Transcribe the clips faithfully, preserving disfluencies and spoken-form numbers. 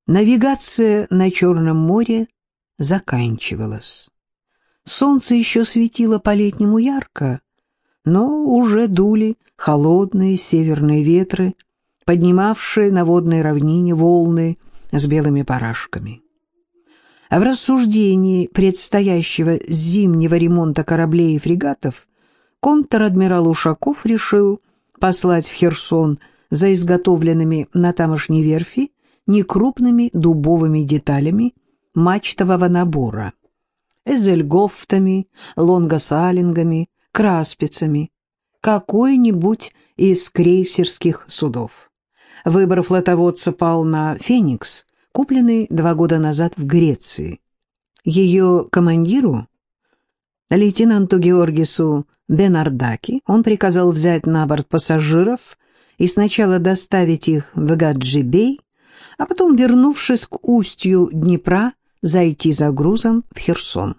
Навигация на Черном море заканчивалась. Солнце еще светило по-летнему ярко, но уже дули холодные северные ветры, поднимавшие на водной равнине волны с белыми барашками. А в рассуждении предстоящего зимнего ремонта кораблей и фрегатов контр-адмирал Ушаков решил послать в Херсон за изготовленными на тамошней верфи некрупными дубовыми деталями мачтового набора, эзельгофтами, лонгосалингами, краспицами, какой-нибудь из крейсерских судов. Выбор флотоводца пал на «Феникс», купленный два года назад в Греции. Ее командиру, лейтенанту Георгису Бенардаки, он приказал взять на борт пассажиров и сначала доставить их в Гаджибей, а потом, вернувшись к устью Днепра, зайти за грузом в Херсон.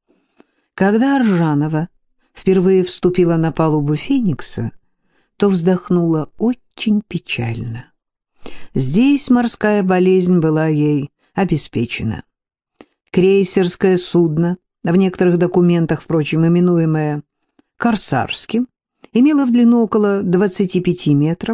Когда Аржанова впервые вступила на палубу «Феникса», то вздохнула очень печально. Здесь морская болезнь была ей обеспечена. Крейсерское судно, в некоторых документах, впрочем, именуемое «Корсарским», имело в длину около двадцати пяти метров,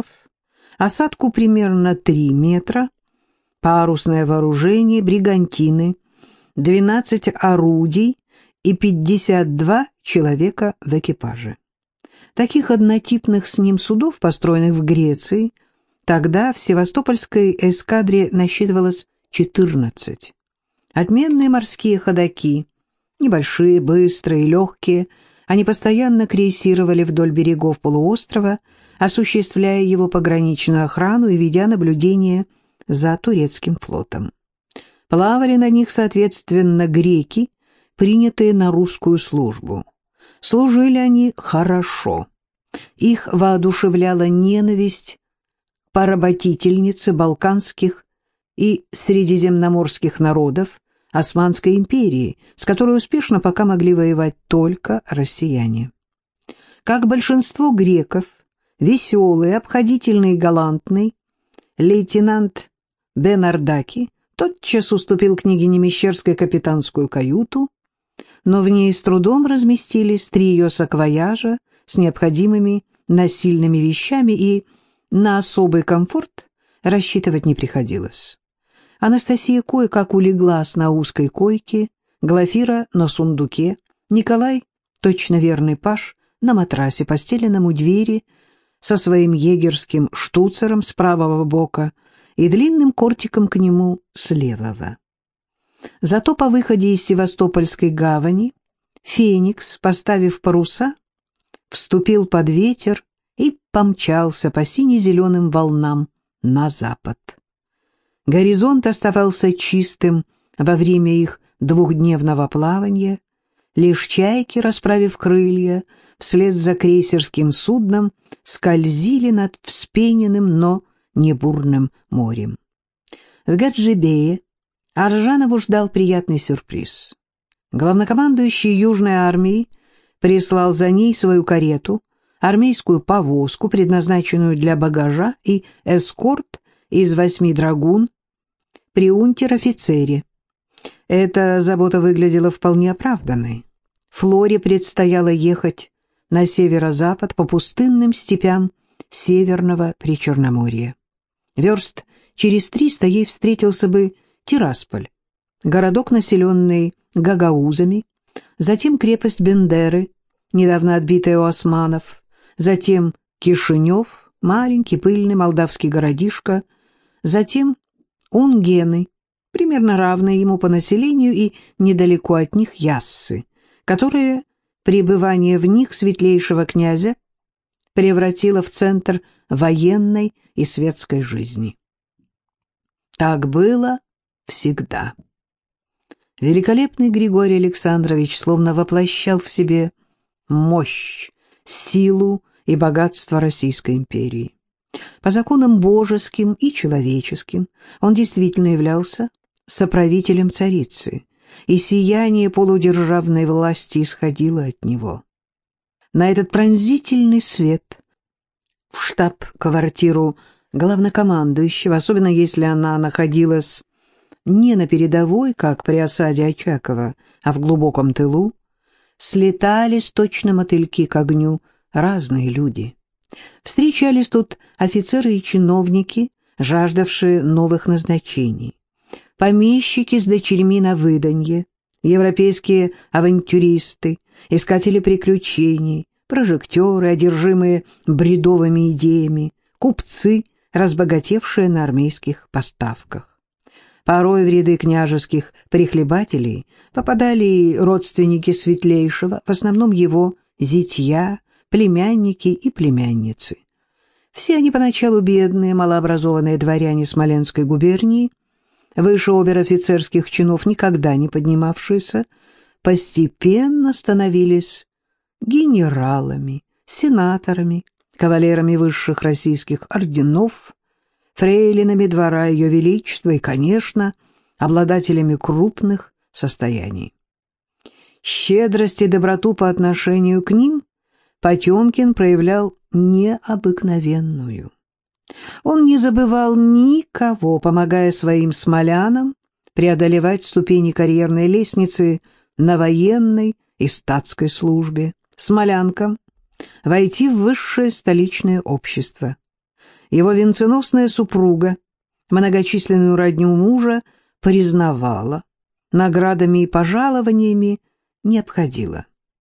осадку примерно три метра, парусное вооружение, бригантины, двенадцать орудий и пятьдесят два человека в экипаже. Таких однотипных с ним судов, построенных в Греции, тогда в Севастопольской эскадре насчитывалось четырнадцать. Отменные морские ходоки, небольшие, быстрые, легкие, они постоянно крейсировали вдоль берегов полуострова, осуществляя его пограничную охрану и ведя наблюдение за турецким флотом. Плавали на них, соответственно, греки, принятые на русскую службу. Служили они хорошо. Их воодушевляла ненависть к поработительнице балканских и средиземноморских народов Османской империи, с которой успешно пока могли воевать только россияне. Как большинство греков, веселый, обходительный и галантный, лейтенант Бенардаки тотчас уступил княгине Мещерской капитанскую каюту, но в ней с трудом разместились три ее саквояжа с необходимыми насильными вещами, и на особый комфорт рассчитывать не приходилось. Анастасия кое-как улеглась на узкой койке, Глафира на сундуке, Николай, точно верный паж, на матрасе, постеленном у двери, со своим егерским штуцером с правого бока и длинным кортиком к нему с левого. Зато по выходе из Севастопольской гавани «Феникс», поставив паруса, вступил под ветер и помчался по сине-зеленым волнам на запад. Горизонт оставался чистым во время их двухдневного плавания, лишь чайки, расправив крылья, вслед за крейсерским судном скользили над вспененным, но не бурным морем. В Гаджибее Аржанову ждал приятный сюрприз. Главнокомандующий Южной армией прислал за ней свою карету, армейскую повозку, предназначенную для багажа, и эскорт из восьми драгун при унтер-офицере. Эта забота выглядела вполне оправданной. Флоре предстояло ехать на северо-запад по пустынным степям Северного Причерноморья. Верст через триста ей встретился бы Тирасполь, городок, населенный гагаузами, затем крепость Бендеры, недавно отбитая у османов, затем Кишинев, маленький пыльный молдавский городишко, затем Унгены, примерно равные ему по населению, и недалеко от них Яссы, которые пребывание в них светлейшего князя превратило в центр военной и светской жизни. Так было всегда. Великолепный Григорий Александрович словно воплощал в себе мощь, силу и богатство Российской империи. По законам божеским и человеческим он действительно являлся соправителем царицы, и сияние полудержавной власти исходило от него. На этот пронзительный свет в штаб-квартиру главнокомандующего, особенно если она находилась не на передовой, как при осаде Очакова, а в глубоком тылу, слетались точно мотыльки к огню разные люди. Встречались тут офицеры и чиновники, жаждавшие новых назначений, помещики с дочерьми на выданье, европейские авантюристы, искатели приключений, прожектеры, одержимые бредовыми идеями, купцы, разбогатевшие на армейских поставках. Порой в ряды княжеских прихлебателей попадали и родственники Светлейшего, в основном его зятья, племянники и племянницы. Все они поначалу бедные, малообразованные дворяне Смоленской губернии, выше обер-офицерских чинов никогда не поднимавшиеся, постепенно становились генералами, сенаторами, кавалерами высших российских орденов, фрейлинами двора Ее Величества и, конечно, обладателями крупных состояний. Щедрость и доброту по отношению к ним Потемкин проявлял необыкновенную. Он не забывал никого, помогая своим смолянам преодолевать ступени карьерной лестницы на военной и статской службе, смолянкам войти в высшее столичное общество. Его венценосная супруга многочисленную родню мужа признавала, наградами и пожалованиями не обходила.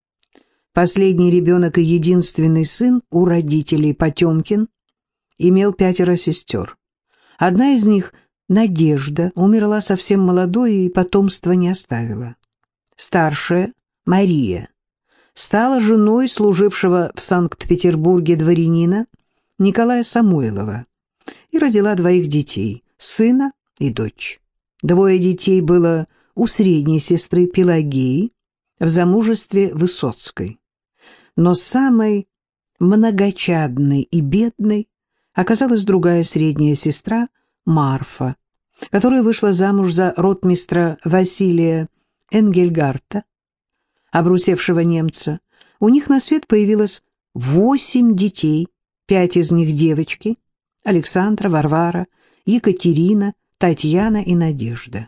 Последний ребенок и единственный сын у родителей Потемкин имел пятеро сестер. Одна из них, Надежда, умерла совсем молодой и потомства не оставила. Старшая, Мария, стала женой служившего в Санкт-Петербурге дворянина Николая Самойлова и родила двоих детей, сына и дочь. Двое детей было у средней сестры Пелагеи в замужестве Высоцкой. Но самой многочадной и бедной оказалась другая средняя сестра Марфа, которая вышла замуж за ротмистра Василия Энгельгарта, обрусевшего немца. У них на свет появилось восемь детей, пять из них девочки: Александра, Варвара, Екатерина, Татьяна и Надежда.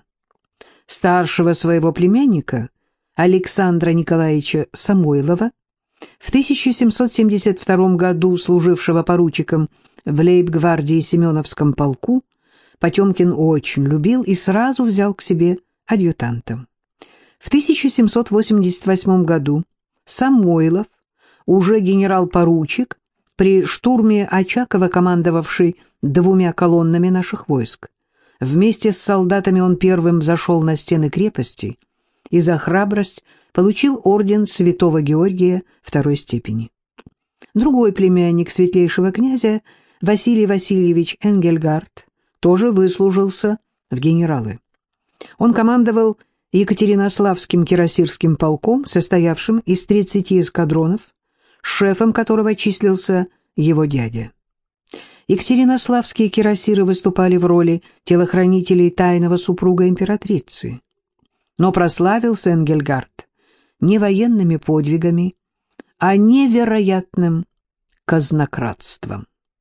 Старшего своего племянника, Александра Николаевича Самойлова, в тысяча семьсот семьдесят втором году служившего поручиком в лейб-гвардии Семеновском полку, Потемкин очень любил и сразу взял к себе адъютантом. В тысяча семьсот восемьдесят восьмом году Самойлов, уже генерал-поручик, при штурме Очакова командовавший двумя колоннами наших войск, вместе с солдатами он первым зашел на стены крепости и за храбрость получил орден Святого Георгия второй степени. Другой племянник светлейшего князя, Василий Васильевич Энгельгард, тоже выслужился в генералы. Он командовал Екатеринославским кирасирским полком, состоявшим из тридцати эскадронов, шефом которого числился его дядя. Екатеринославские кирасиры выступали в роли телохранителей тайного супруга императрицы. Но прославился Энгельгард не военными подвигами, а невероятным казнократством.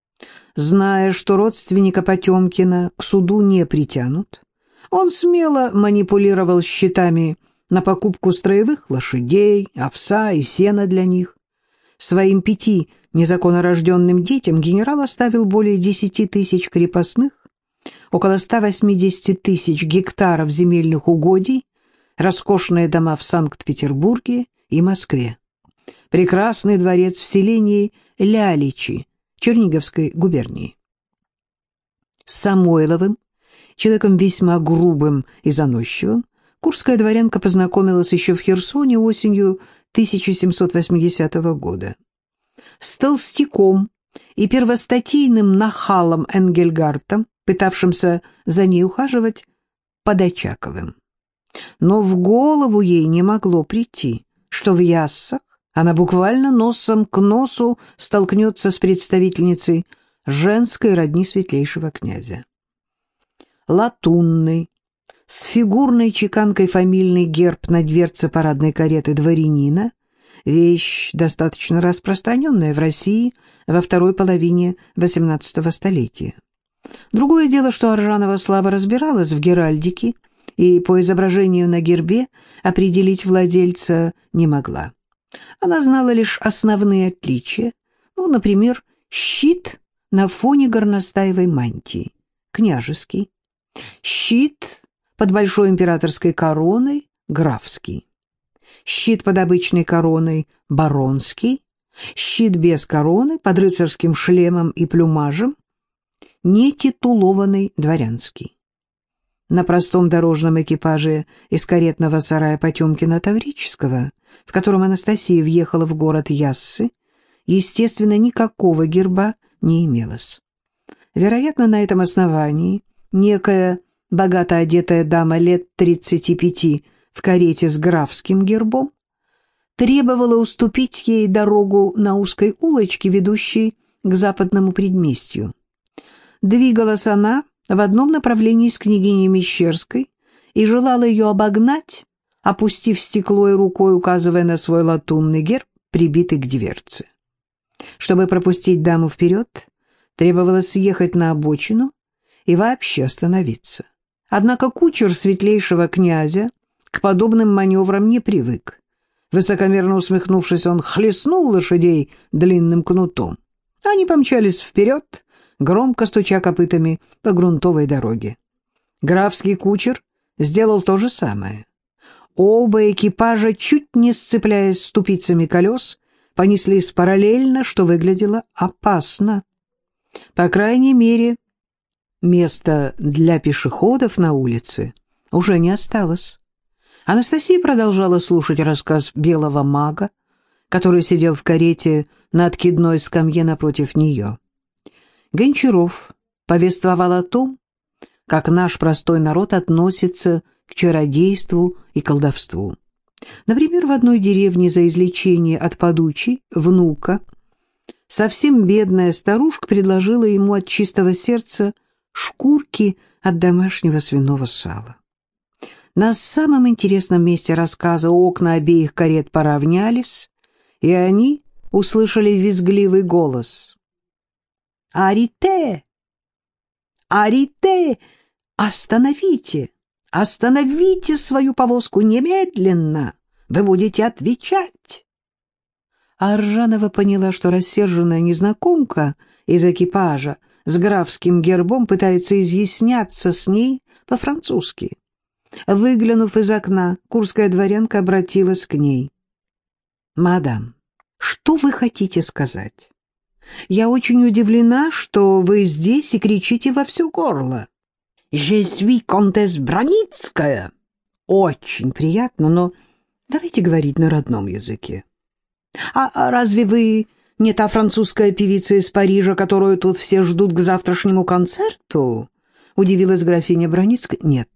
Зная, что родственника Потемкина к суду не притянут, он смело манипулировал счетами на покупку строевых лошадей, овса и сена для них. Своим пяти незаконнорожденным детям генерал оставил более десяти тысяч крепостных, около ста восьмидесяти тысяч гектаров земельных угодий, роскошные дома в Санкт-Петербурге и Москве, прекрасный дворец в селении Ляличи Черниговской губернии. С Самойловым, человеком весьма грубым и заносчивым, курская дворянка познакомилась еще в Херсоне осенью тысяча семьсот восьмидесятого года. С толстяком и первостатейным нахалом Энгельгартом, пытавшимся за ней ухаживать, под Очаковым. Но в голову ей не могло прийти, что в Яссах она буквально носом к носу столкнется с представительницей женской родни светлейшего князя. Латунный, с фигурной чеканкой фамильный герб на дверце парадной кареты дворянина, вещь достаточно распространенная в России во второй половине восемнадцатого столетия. Другое дело, что Аржанова слабо разбиралась в геральдике и по изображению на гербе определить владельца не могла. Она знала лишь основные отличия, ну, например, щит на фоне горностаевой мантии, княжеский, щит под большой императорской короной, графский, щит под обычной короной, баронский, щит без короны, под рыцарским шлемом и плюмажем, нетитулованный, дворянский. На простом дорожном экипаже из каретного сарая Потемкина-Таврического, в котором Анастасия въехала в город Яссы, естественно, никакого герба не имелось. Вероятно, на этом основании некая богато одетая дама лет тридцати пяти в карете с графским гербом требовала уступить ей дорогу на узкой улочке, ведущей к западному предместью. Двигалась она в одном направлении с княгиней Мещерской и желала ее обогнать, опустив стекло и рукой указывая на свой латунный герб, прибитый к дверце. Чтобы пропустить даму вперед, требовалось съехать на обочину и вообще остановиться. Однако кучер светлейшего князя к подобным маневрам не привык. Высокомерно усмехнувшись, он хлестнул лошадей длинным кнутом. Они помчались вперед, громко стуча копытами по грунтовой дороге. Графский кучер сделал то же самое. Оба экипажа, чуть не сцепляясь ступицами колес, понеслись параллельно, что выглядело опасно. По крайней мере, места для пешеходов на улице уже не осталось. Анастасия продолжала слушать рассказ белого мага, который сидел в карете на откидной скамье напротив нее. Гончаров повествовал о том, как наш простой народ относится к чародейству и колдовству. Например, в одной деревне за излечение от подучий внука совсем бедная старушка предложила ему от чистого сердца шкурки от домашнего свиного сала. На самом интересном месте рассказа окна обеих карет поравнялись, и они услышали визгливый голос. «Арите! Арите! Остановите! Остановите свою повозку немедленно! Вы будете отвечать!» А Аржанова поняла, что рассерженная незнакомка из экипажа с графским гербом пытается изъясняться с ней по-французски. Выглянув из окна, курская дворянка обратилась к ней. «Мадам, что вы хотите сказать? Я очень удивлена, что вы здесь и кричите во все горло. «Je suis comtesse Броницкая». Очень приятно, но давайте говорить на родном языке. А, а разве вы не та французская певица из Парижа, которую тут все ждут к завтрашнему концерту? Удивилась графиня Броницкая. Нет,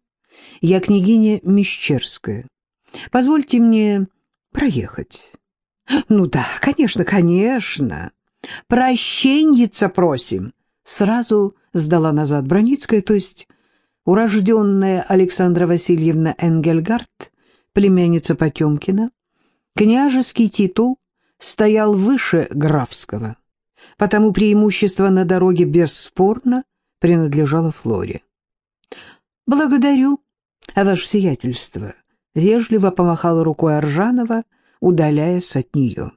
я княгиня Мещерская. Позвольте мне проехать. Ну да, конечно, конечно. Прощеньица просим. Сразу сдала назад Броницкая, то есть урожденная Александра Васильевна Энгельгард, племянница Потемкина. Княжеский титул стоял выше графского, потому преимущество на дороге бесспорно принадлежало Флоре. «Благодарю, ваше сиятельство», — вежливо помахала рукой Аржанова, удаляясь от нее.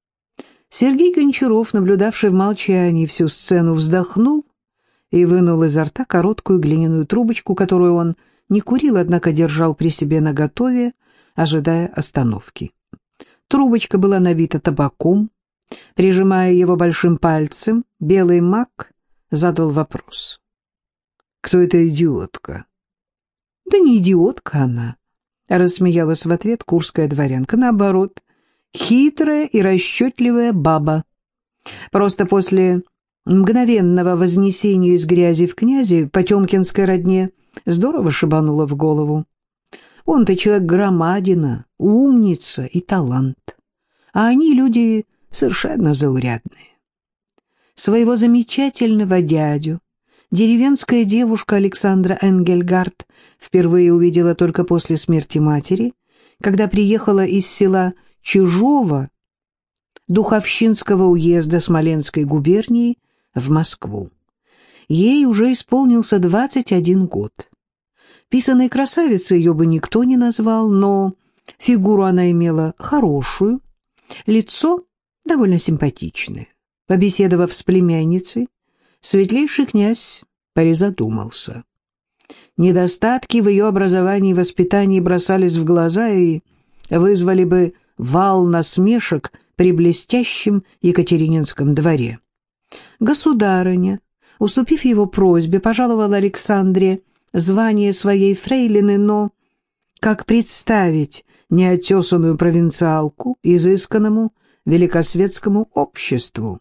Сергей Гончаров, наблюдавший в молчании всю сцену, вздохнул и вынул изо рта короткую глиняную трубочку, которую он не курил, однако держал при себе наготове, ожидая остановки. Трубочка была набита табаком. Прижимая его большим пальцем, белый маг задал вопрос. «Кто эта идиотка?» «Да не идиотка она», — рассмеялась в ответ курская дворянка. «Наоборот, хитрая и расчетливая баба. Просто после мгновенного вознесения из грязи в князи Потемкинской родне здорово шибануло в голову. Он-то человек громадина, умница и талант, а они люди совершенно заурядные. Своего замечательного дядю деревенская девушка Александра Энгельгард впервые увидела только после смерти матери, когда приехала из села Чижово Духовщинского уезда Смоленской губернии в Москву. Ей уже исполнился двадцать один год. Писаной красавицей ее бы никто не назвал, но фигуру она имела хорошую, лицо довольно симпатичное. Побеседовав с племянницей, светлейший князь призадумался. Недостатки в ее образовании и воспитании бросались в глаза и вызвали бы вал насмешек при блестящем Екатерининском дворе. Государыня, уступив его просьбе, пожаловала Александре звание своей фрейлины, но как представить неотесанную провинциалку изысканному великосветскому обществу?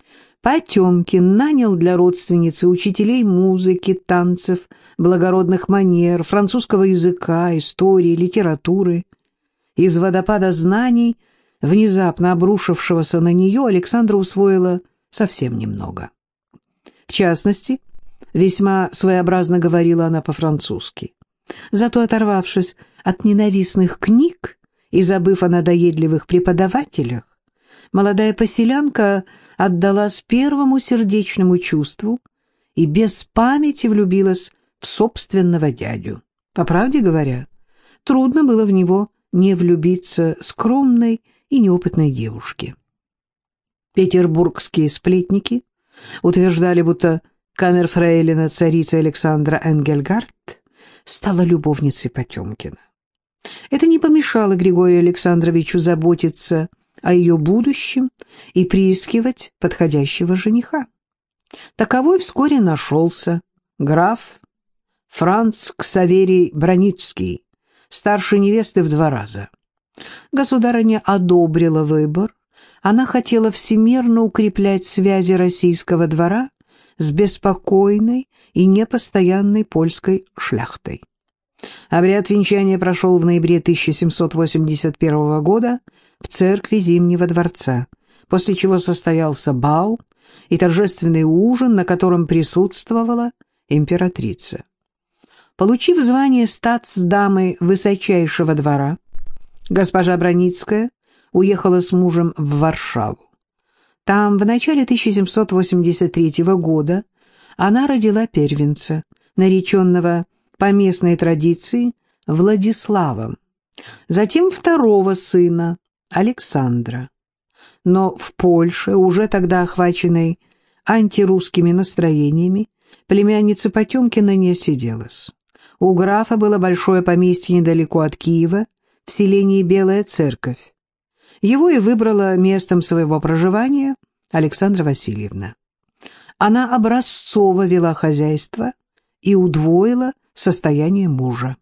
Потемкин нанял для родственницы учителей музыки, танцев, благородных манер, французского языка, истории, литературы. Из водопада знаний, внезапно обрушившегося на нее, Александра усвоила совсем немного. В частности, весьма своеобразно говорила она по-французски. Зато, оторвавшись от ненавистных книг и забыв о надоедливых преподавателях, молодая поселянка отдалась первому сердечному чувству и без памяти влюбилась в собственного дядю. По правде говоря, трудно было в него не влюбиться скромной и неопытной девушке. Петербургские сплетники утверждали, будто камерфрейлина царицы Александра Энгельгард стала любовницей Потемкина. Это не помешало Григорию Александровичу заботиться о ее будущем и приискивать подходящего жениха. Таковой вскоре нашелся граф Франц Ксаверий Броницкий, старше невесты в два раза. Государыня одобрила выбор, она хотела всемерно укреплять связи российского двора с беспокойной и непостоянной польской шляхтой. Обряд венчания прошел в ноябре тысяча семьсот восемьдесят первого года в церкви Зимнего дворца, после чего состоялся бал и торжественный ужин, на котором присутствовала императрица. Получив звание статсдамы высочайшего двора, госпожа Броницкая уехала с мужем в Варшаву. Там в начале тысяча семьсот восемьдесят третьего года она родила первенца, нареченного по местной традиции Владиславом, затем второго сына, Александра. Но в Польше, уже тогда охваченной антирусскими настроениями, племянница Потемкина не сиделась. У графа было большое поместье недалеко от Киева, в селении Белая Церковь. Его и выбрала местом своего проживания Александра Васильевна. Она образцово вела хозяйство и удвоила состояние мужа.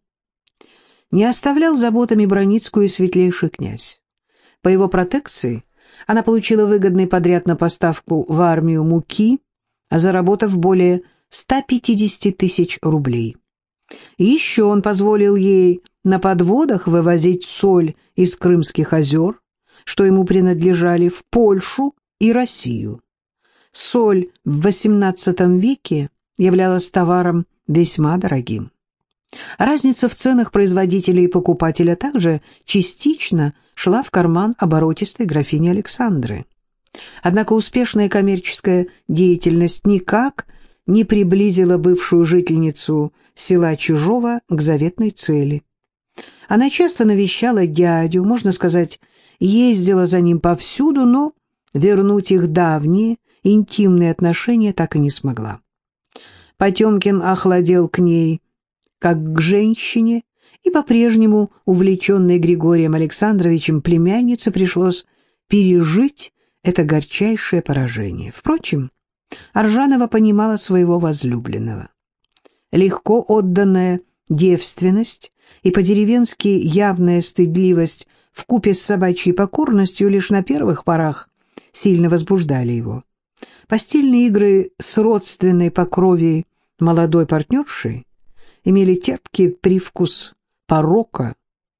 Не оставлял заботами Броницкую и светлейший князь. По его протекции она получила выгодный подряд на поставку в армию муки, заработав более ста пятидесяти тысяч рублей. Еще он позволил ей на подводах вывозить соль из Крымских озер, что ему принадлежали, в Польшу и Россию. Соль в восемнадцатом веке являлась товаром весьма дорогим. Разница в ценах производителя и покупателя также частично шла в карман оборотистой графини Александры. Однако успешная коммерческая деятельность никак не приблизила бывшую жительницу села Чижова к заветной цели. Она часто навещала дядю, можно сказать, ездила за ним повсюду, но вернуть их давние интимные отношения так и не смогла. Потемкин охладел к ней, как к женщине, и по-прежнему увлеченной Григорием Александровичем племяннице пришлось пережить это горчайшее поражение. Впрочем, Аржанова понимала своего возлюбленного. Легко отданная девственность и по-деревенски явная стыдливость вкупе с собачьей покорностью лишь на первых порах сильно возбуждали его. Постельные игры с родственной по крови молодой партнершей имели терпкий привкус порока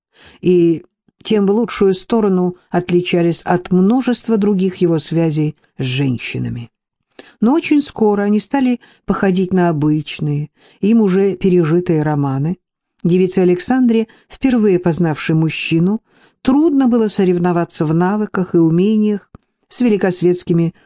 и тем в лучшую сторону отличались от множества других его связей с женщинами. Но очень скоро они стали походить на обычные, им уже пережитые романы. Девице Александре, впервые познавшей мужчину, трудно было соревноваться в навыках и умениях с великосветскими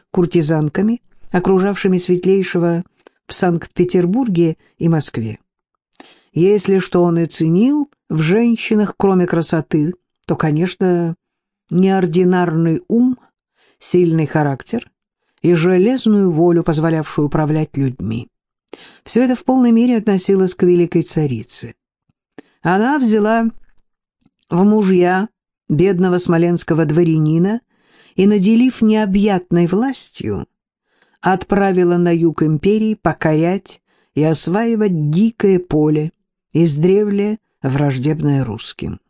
куртизанками, окружавшими светлейшего в Санкт-Петербурге и Москве. Если что он и ценил в женщинах, кроме красоты, то, конечно, неординарный ум, сильный характер и железную волю, позволявшую управлять людьми. Все это в полной мере относилось к великой царице. Она взяла в мужья бедного смоленского дворянина и, наделив необъятной властью, отправила на юг империи покорять и осваивать дикое поле, издревле враждебное русским.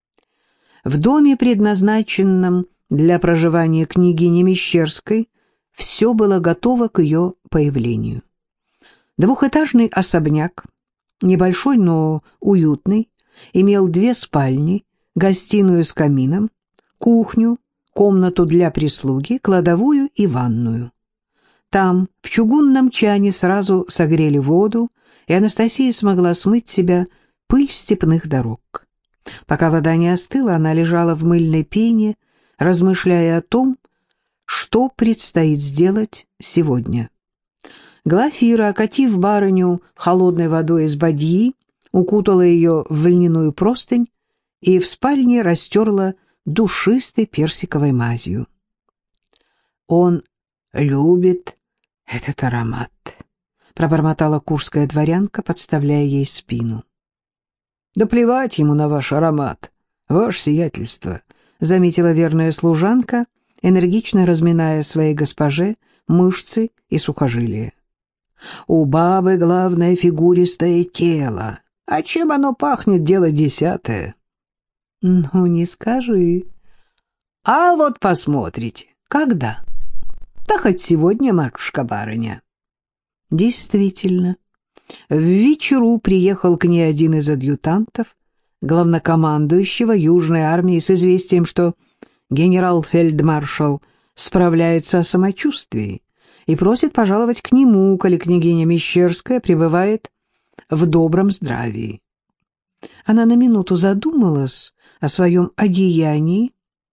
В доме, предназначенном для проживания княгини Мещерской, все было готово к ее появлению. Двухэтажный особняк, небольшой, но уютный, имел две спальни, гостиную с камином, кухню, комнату для прислуги, кладовую и ванную. Там, в чугунном чане, сразу согрели воду, и Анастасия смогла смыть с себя пыль степных дорог. Пока вода не остыла, она лежала в мыльной пене, размышляя о том, что предстоит сделать сегодня. Глафира, окатив барыню холодной водой из бадьи, укутала ее в льняную простынь и в спальне растерла душистой персиковой мазью. «Он любит этот аромат», — пробормотала курская дворянка, подставляя ей спину. «Да плевать ему на ваш аромат, ваше сиятельство», — заметила верная служанка, энергично разминая своей госпоже мышцы и сухожилия. «У бабы главное фигуристое тело, а чем оно пахнет, дело десятое». «Ну, не скажи». «А вот посмотрите, когда?» «Да хоть сегодня, матушка-барыня». Действительно, в вечеру приехал к ней один из адъютантов, главнокомандующего Южной армии, с известием, что генерал-фельдмаршал справляется о самочувствии и просит пожаловать к нему, коли княгиня Мещерская пребывает в добром здравии. Она на минуту задумалась о своем одеянии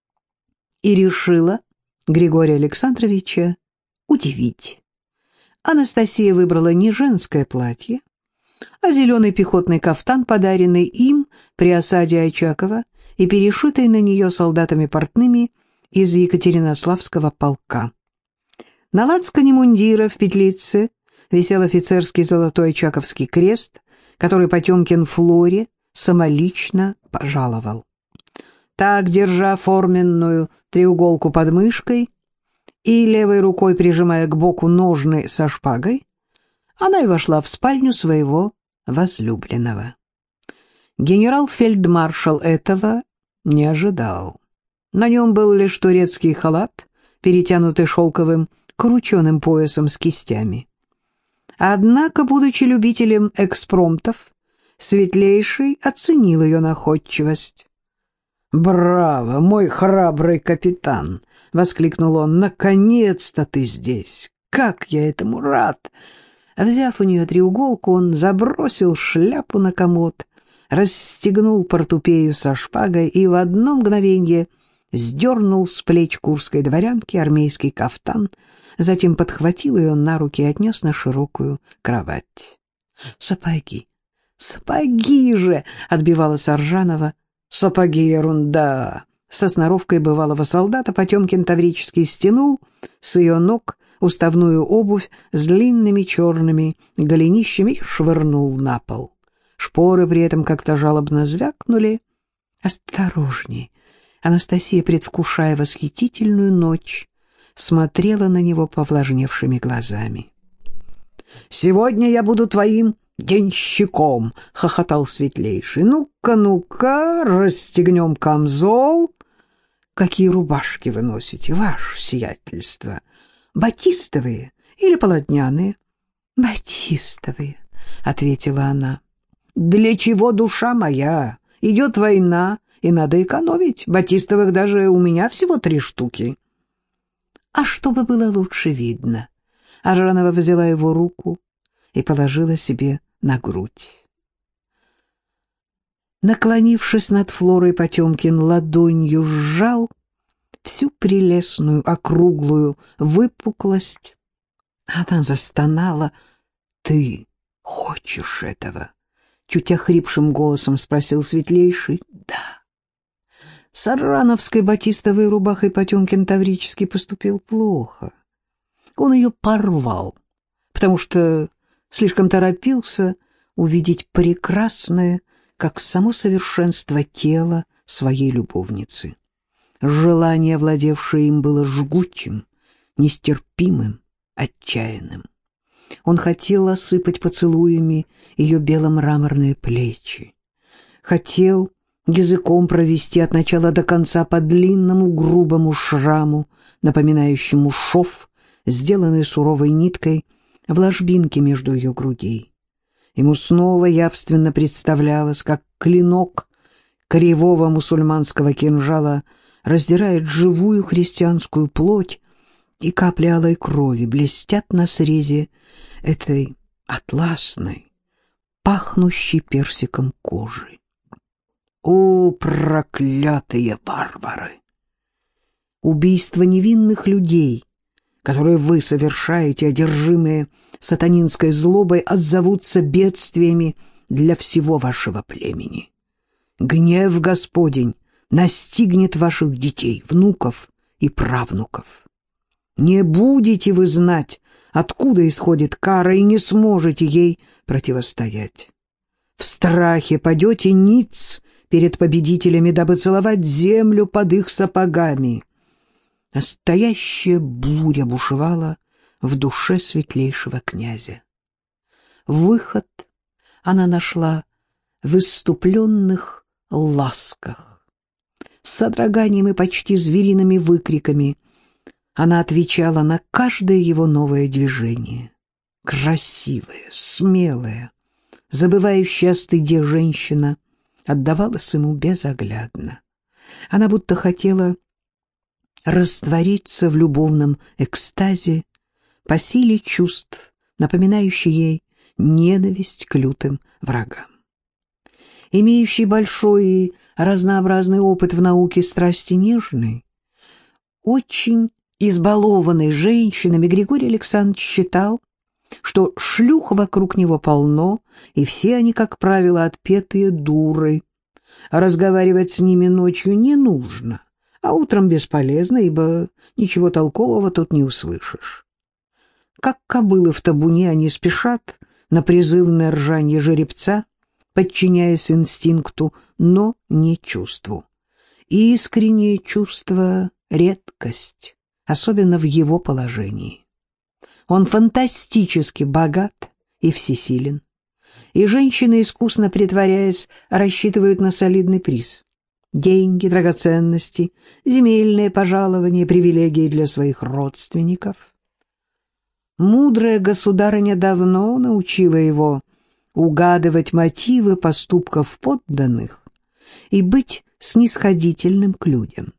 и решила Григория Александровича удивить. Анастасия выбрала не женское платье, а зеленый пехотный кафтан, подаренный им при осаде Очакова и перешитый на нее солдатами портными из Екатеринославского полка. На лацкане мундира в петлице висел офицерский золотой очаковский крест, который Потемкин Флоре самолично пожаловал. Так, держа форменную треуголку под мышкой и левой рукой прижимая к боку ножны со шпагой, она и вошла в спальню своего возлюбленного. Генерал-фельдмаршал этого не ожидал. На нем был лишь турецкий халат, перетянутый шелковым крученым поясом с кистями. Однако, будучи любителем экспромтов, Светлейший оценил ее находчивость. «Браво, мой храбрый капитан!» — воскликнул он. «Наконец-то ты здесь! Как я этому рад!» Взяв у нее треуголку, он забросил шляпу на комод, расстегнул портупею со шпагой и в одно мгновенье сдернул с плеч курской дворянки армейский кафтан, затем подхватил ее на руки и отнес на широкую кровать. «Сапоги! Сапоги же!» — отбивалась Аржанова. «Сапоги — ерунда!» Со сноровкой бывалого солдата Потемкин таврически стянул с ее ног уставную обувь с длинными черными голенищами и швырнул на пол. Шпоры при этом как-то жалобно звякнули. «Осторожней!» Анастасия, предвкушая восхитительную ночь, смотрела на него повлажневшими глазами. «Сегодня я буду твоим денщиком!» — хохотал Светлейший. «Ну-ка, ну-ка, расстегнем камзол!» «Какие рубашки вы носите, ваше сиятельство? Батистовые или полотняные?» «Батистовые», — ответила она. «Для чего, душа моя? Идет война, и надо экономить. Батистовых даже у меня всего три штуки». «А чтобы было лучше видно?» Аржанова взяла его руку и положила себе на грудь. Наклонившись над Флорой, Потемкин ладонью сжал всю прелестную округлую выпуклость. Она застонала. «Ты хочешь этого?» — чуть охрипшим голосом спросил Светлейший. Да. С аррановской батистовой рубахой Потемкин Таврический поступил плохо. Он ее порвал, потому что слишком торопился увидеть прекрасное, как само совершенство тела своей любовницы. Желание, овладевшее им, было жгучим, нестерпимым, отчаянным. Он хотел осыпать поцелуями ее бело-мраморные плечи. Хотел языком провести от начала до конца по длинному грубому шраму, напоминающему шов, сделанный суровой ниткой в ложбинке между ее грудей. Ему снова явственно представлялось, как клинок кривого мусульманского кинжала раздирает живую христианскую плоть, и капли алой крови блестят на срезе этой атласной, пахнущей персиком кожи. О, проклятые варвары! Убийство невинных людей, которые вы совершаете, одержимые сатанинской злобой, отзовутся бедствиями для всего вашего племени. Гнев Господень настигнет ваших детей, внуков и правнуков. Не будете вы знать, откуда исходит кара, и не сможете ей противостоять. В страхе падете ниц перед победителями, дабы целовать землю под их сапогами. Настоящая буря бушевала в душе светлейшего князя. Выход она нашла в исступленных ласках. С содроганием и почти звериными выкриками она отвечала на каждое его новое движение. Красивая, смелая, забывающая о стыде женщина отдавалась ему безоглядно. Она будто хотела раствориться в любовном экстазе по силе чувств, напоминающей ей ненависть к лютым врагам. Имеющий большой и разнообразный опыт в науке страсти нежной, очень избалованный женщинами, Григорий Александрович считал, что шлюх вокруг него полно, и все они, как правило, отпетые дуры. Разговаривать с ними ночью не нужно, а утром бесполезно, ибо ничего толкового тут не услышишь. Как кобылы в табуне они спешат на призывное ржанье жеребца, подчиняясь инстинкту, но не чувству. И искреннее чувство — редкость, особенно в его положении. Он фантастически богат и всесилен, и женщины, искусно притворяясь, рассчитывают на солидный приз. Деньги, драгоценности, земельные пожалования, привилегии для своих родственников. Мудрая государыня давно научила его угадывать мотивы поступков подданных и быть снисходительным к людям.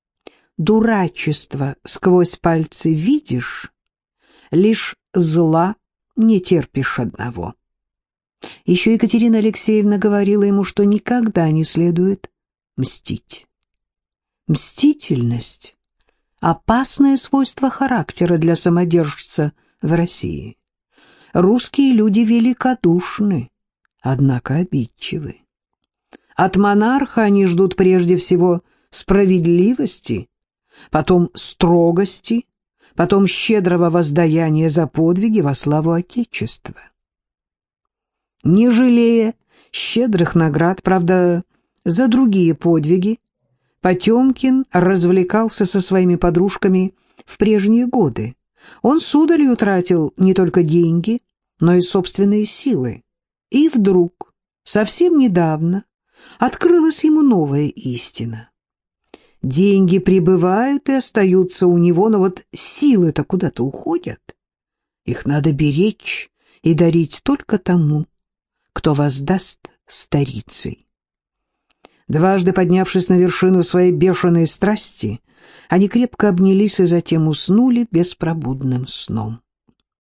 Дурачество сквозь пальцы видишь, лишь зла не терпишь одного. Еще Екатерина Алексеевна говорила ему, что никогда не следует мстить. Мстительность — опасное свойство характера для самодержца в России. Русские люди великодушны, однако обидчивы. От монарха они ждут прежде всего справедливости, потом строгости, потом щедрого воздаяния за подвиги во славу Отечества. Не жалея щедрых наград, правда, за другие подвиги, Потемкин развлекался со своими подружками в прежние годы. Он сударью тратил не только деньги, но и собственные силы. И вдруг, совсем недавно, открылась ему новая истина. Деньги прибывают и остаются у него, но вот силы-то куда-то уходят. Их надо беречь и дарить только тому, кто воздаст старицей. Дважды поднявшись на вершину своей бешеной страсти, они крепко обнялись и затем уснули беспробудным сном.